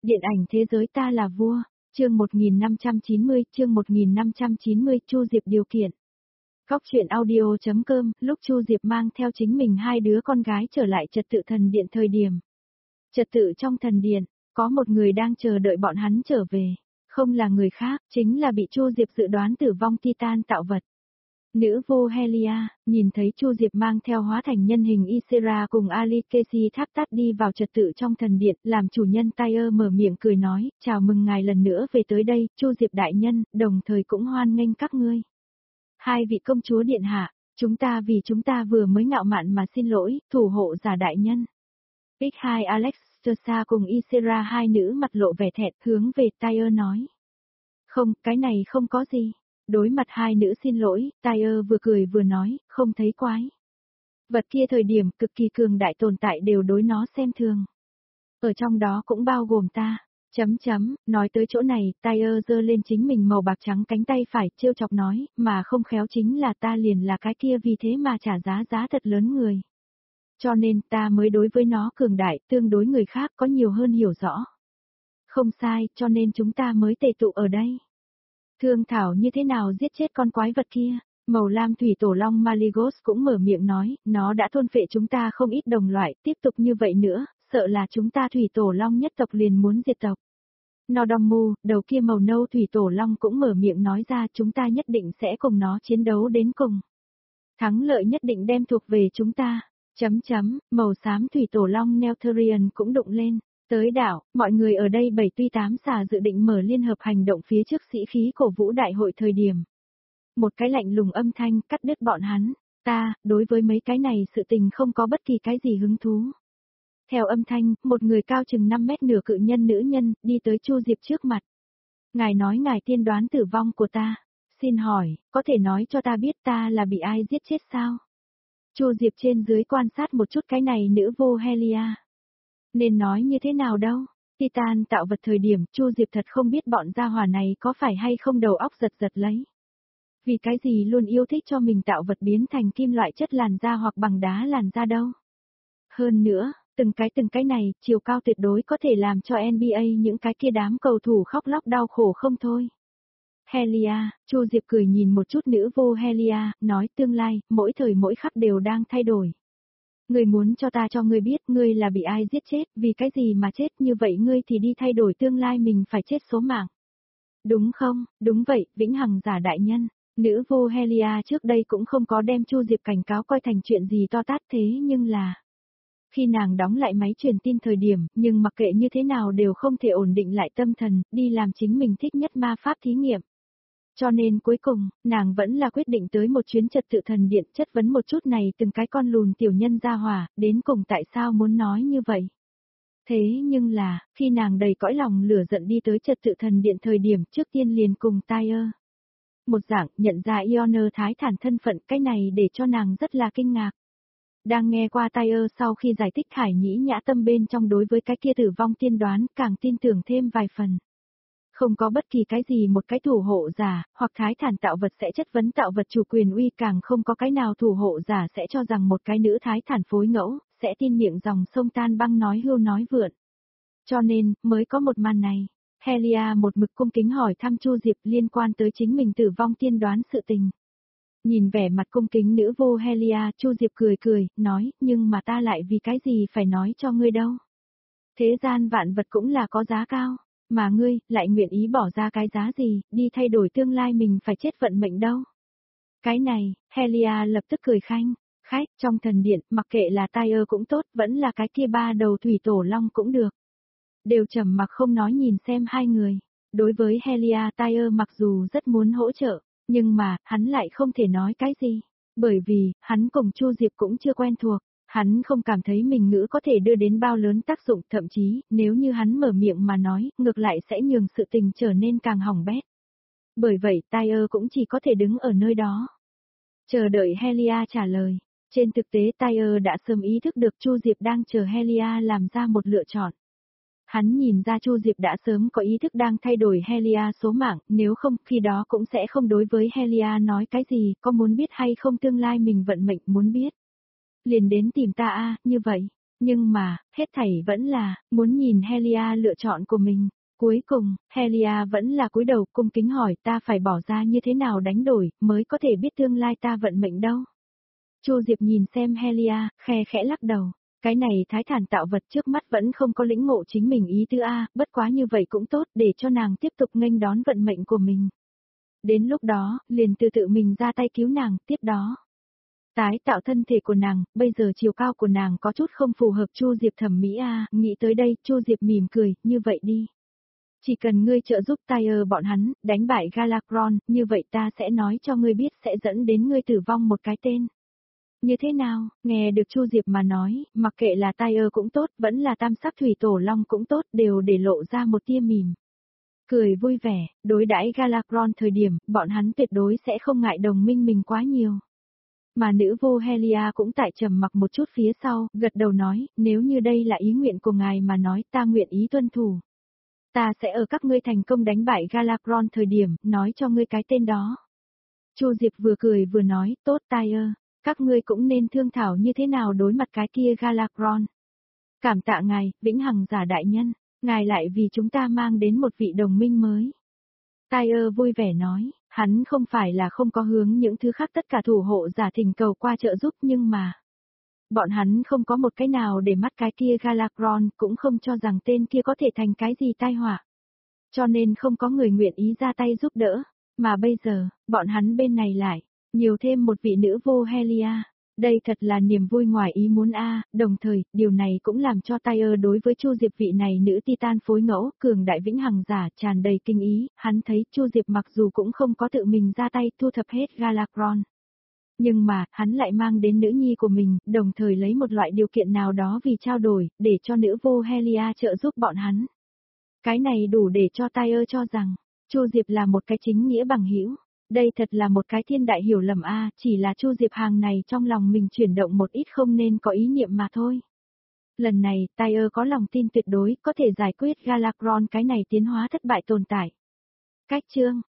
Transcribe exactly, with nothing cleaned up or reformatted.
Điện ảnh thế giới ta là vua, chương một nghìn năm trăm chín mươi, chương một nghìn năm trăm chín mươi, Chu Diệp điều kiện. Góc truyện audio chấm com, lúc Chu Diệp mang theo chính mình hai đứa con gái trở lại trật tự thần điện thời điểm. Trật tự trong thần điện, có một người đang chờ đợi bọn hắn trở về, không là người khác, chính là bị Chu Diệp dự đoán tử vong Titan tạo vật. Nữ vô Helia, nhìn thấy Chu Diệp mang theo hóa thành nhân hình Ysera cùng Ali Casey tháp tắt đi vào trật tự trong thần điện, làm chủ nhân Tyre mở miệng cười nói, chào mừng ngài lần nữa về tới đây, Chu Diệp đại nhân, đồng thời cũng hoan nghênh các ngươi. Hai vị công chúa điện hạ, chúng ta vì chúng ta vừa mới ngạo mạn mà xin lỗi, thủ hộ giả đại nhân. ích hai Alex Tersa cùng Ysera hai nữ mặt lộ vẻ thẹn hướng về Tyre nói. Không, cái này không có gì. Đối mặt hai nữ xin lỗi, Tyre vừa cười vừa nói, không thấy quái. Vật kia thời điểm cực kỳ cường đại tồn tại đều đối nó xem thường. Ở trong đó cũng bao gồm ta. Chấm chấm, nói tới chỗ này, Tyre giơ lên chính mình màu bạc trắng cánh tay phải, trêu chọc nói, mà không khéo chính là ta liền là cái kia vì thế mà trả giá giá thật lớn người. Cho nên ta mới đối với nó cường đại, tương đối người khác có nhiều hơn hiểu rõ. Không sai, cho nên chúng ta mới tề tụ ở đây. Thương thảo như thế nào giết chết con quái vật kia, màu lam thủy tổ long Maligos cũng mở miệng nói, nó đã thôn phệ chúng ta không ít đồng loại, tiếp tục như vậy nữa, sợ là chúng ta thủy tổ long nhất tộc liền muốn diệt tộc. Nodomu, đầu kia màu nâu thủy tổ long cũng mở miệng nói ra chúng ta nhất định sẽ cùng nó chiến đấu đến cùng. Thắng lợi nhất định đem thuộc về chúng ta, chấm chấm, màu xám thủy tổ long Neltharion cũng đụng lên. Tới đảo, mọi người ở đây bảy tuy tám xà dự định mở liên hợp hành động phía trước sĩ khí cổ vũ đại hội thời điểm. Một cái lạnh lùng âm thanh cắt đứt bọn hắn, ta, đối với mấy cái này sự tình không có bất kỳ cái gì hứng thú. Theo âm thanh, một người cao chừng năm mét nửa cự nhân nữ nhân, đi tới Chu Diệp trước mặt. Ngài nói ngài tiên đoán tử vong của ta, xin hỏi, có thể nói cho ta biết ta là bị ai giết chết sao? Chu Diệp trên dưới quan sát một chút cái này nữ vô Helia. Nên nói như thế nào đâu, Titan tạo vật thời điểm Chu Diệp thật không biết bọn gia hỏa này có phải hay không đầu óc giật giật lấy. Vì cái gì luôn yêu thích cho mình tạo vật biến thành kim loại chất làn da hoặc bằng đá làn da đâu. Hơn nữa, từng cái từng cái này, chiều cao tuyệt đối có thể làm cho en bê a những cái kia đám cầu thủ khóc lóc đau khổ không thôi. Helia, Chu Diệp cười nhìn một chút nữ vô Helia, nói tương lai, mỗi thời mỗi khắc đều đang thay đổi. Ngươi muốn cho ta cho ngươi biết ngươi là bị ai giết chết, vì cái gì mà chết như vậy ngươi thì đi thay đổi tương lai mình phải chết số mạng. Đúng không, đúng vậy, vĩnh hằng giả đại nhân, nữ vô Helia trước đây cũng không có đem Chu Diệp cảnh cáo coi thành chuyện gì to tát thế nhưng là... Khi nàng đóng lại máy truyền tin thời điểm, nhưng mặc kệ như thế nào đều không thể ổn định lại tâm thần, đi làm chính mình thích nhất ma pháp thí nghiệm. Cho nên cuối cùng, nàng vẫn là quyết định tới một chuyến trật tự thần điện chất vấn một chút này từng cái con lùn tiểu nhân ra hỏa, đến cùng tại sao muốn nói như vậy. Thế nhưng là, khi nàng đầy cõi lòng lửa giận đi tới trật tự thần điện thời điểm trước tiên liền cùng Tyre. Một dạng nhận ra Ioner thái thản thân phận cái này để cho nàng rất là kinh ngạc. Đang nghe qua Tyre sau khi giải thích Khải Nhĩ nhã tâm bên trong đối với cái kia tử vong tiên đoán càng tin tưởng thêm vài phần. Không có bất kỳ cái gì một cái thủ hộ giả, hoặc thái thản tạo vật sẽ chất vấn tạo vật chủ quyền uy càng không có cái nào thủ hộ giả sẽ cho rằng một cái nữ thái thản phối ngẫu, sẽ tin miệng dòng sông tan băng nói hưu nói vượn. Cho nên, mới có một màn này, Helia một mực cung kính hỏi thăm Chu Diệp liên quan tới chính mình tử vong tiên đoán sự tình. Nhìn vẻ mặt cung kính nữ vô Helia, Chu Diệp cười cười, nói, nhưng mà ta lại vì cái gì phải nói cho ngươi đâu. Thế gian vạn vật cũng là có giá cao. Mà ngươi, lại nguyện ý bỏ ra cái giá gì, đi thay đổi tương lai mình phải chết vận mệnh đâu. Cái này, Helia lập tức cười khanh, khách, trong thần điện, mặc kệ là Tyre cũng tốt, vẫn là cái kia ba đầu thủy tổ long cũng được. Đều trầm mặc không nói nhìn xem hai người. Đối với Helia Tyre mặc dù rất muốn hỗ trợ, nhưng mà, hắn lại không thể nói cái gì. Bởi vì, hắn cùng Chu Diệp cũng chưa quen thuộc. Hắn không cảm thấy mình ngữ có thể đưa đến bao lớn tác dụng, thậm chí, nếu như hắn mở miệng mà nói, ngược lại sẽ nhường sự tình trở nên càng hỏng bét. Bởi vậy, Tyre cũng chỉ có thể đứng ở nơi đó. Chờ đợi Helia trả lời. Trên thực tế Tyre đã sớm ý thức được Chu Diệp đang chờ Helia làm ra một lựa chọn. Hắn nhìn ra Chu Diệp đã sớm có ý thức đang thay đổi Helia số mạng, nếu không, khi đó cũng sẽ không đối với Helia nói cái gì, có muốn biết hay không tương lai mình vận mệnh muốn biết. Liền đến tìm ta a, như vậy, Nhưng mà, hết thảy vẫn là, muốn nhìn Helia lựa chọn của mình. Cuối cùng, Helia vẫn là cúi đầu cung kính hỏi ta phải bỏ ra như thế nào đánh đổi, mới có thể biết tương lai ta vận mệnh đâu. Chu Diệp nhìn xem Helia, khe khẽ lắc đầu. Cái này thái thản tạo vật trước mắt vẫn không có lĩnh ngộ chính mình ý tứ A, bất quá như vậy cũng tốt để cho nàng tiếp tục nghênh đón vận mệnh của mình. Đến lúc đó, liền từ tự mình ra tay cứu nàng, tiếp đó. Tái tạo thân thể của nàng, bây giờ chiều cao của nàng có chút không phù hợp Chu Diệp thẩm mỹ A, nghĩ tới đây, Chu Diệp mỉm cười, như vậy đi. Chỉ cần ngươi trợ giúp Tyre bọn hắn, đánh bại Galakron, như vậy ta sẽ nói cho ngươi biết sẽ dẫn đến ngươi tử vong một cái tên. Như thế nào, nghe được Chu Diệp mà nói, mặc kệ là Tyre cũng tốt, vẫn là tam sắc thủy tổ long cũng tốt, đều để lộ ra một tia mỉm. Cười vui vẻ, đối đãi Galakron thời điểm, bọn hắn tuyệt đối sẽ không ngại đồng minh mình quá nhiều. Mà nữ vô Helia cũng tại trầm mặc một chút phía sau, gật đầu nói, nếu như đây là ý nguyện của ngài mà nói ta nguyện ý tuân thủ. Ta sẽ ở các ngươi thành công đánh bại Galakron thời điểm, nói cho ngươi cái tên đó. Chu Diệp vừa cười vừa nói, tốt Tyre, các ngươi cũng nên thương thảo như thế nào đối mặt cái kia Galakron. Cảm tạ ngài, vĩnh hằng giả đại nhân, ngài lại vì chúng ta mang đến một vị đồng minh mới. Tyre vui vẻ nói, hắn không phải là không có hướng những thứ khác tất cả thủ hộ giả thỉnh cầu qua trợ giúp nhưng mà... Bọn hắn không có một cái nào để mắt cái kia Galakron, cũng không cho rằng tên kia có thể thành cái gì tai họa. Cho nên không có người nguyện ý ra tay giúp đỡ, mà bây giờ, bọn hắn bên này lại, nhiều thêm một vị nữ vô Helia. Đây thật là niềm vui ngoài ý muốn a, đồng thời, điều này cũng làm cho Tyre đối với Chu Diệp vị này nữ Titan phối ngẫu, cường đại vĩnh hằng giả tràn đầy kinh ý, hắn thấy Chu Diệp mặc dù cũng không có tự mình ra tay thu thập hết Galakron. Nhưng mà, hắn lại mang đến nữ nhi của mình, đồng thời lấy một loại điều kiện nào đó vì trao đổi, để cho nữ vô Helia trợ giúp bọn hắn. Cái này đủ để cho Tyre cho rằng, Chu Diệp là một cái chính nghĩa bằng hữu. Đây thật là một cái thiên đại hiểu lầm a, chỉ là Chu Diệp hàng này trong lòng mình chuyển động một ít không nên có ý niệm mà thôi. Lần này, Tyre có lòng tin tuyệt đối có thể giải quyết Galakron cái này tiến hóa thất bại tồn tại. Cách chương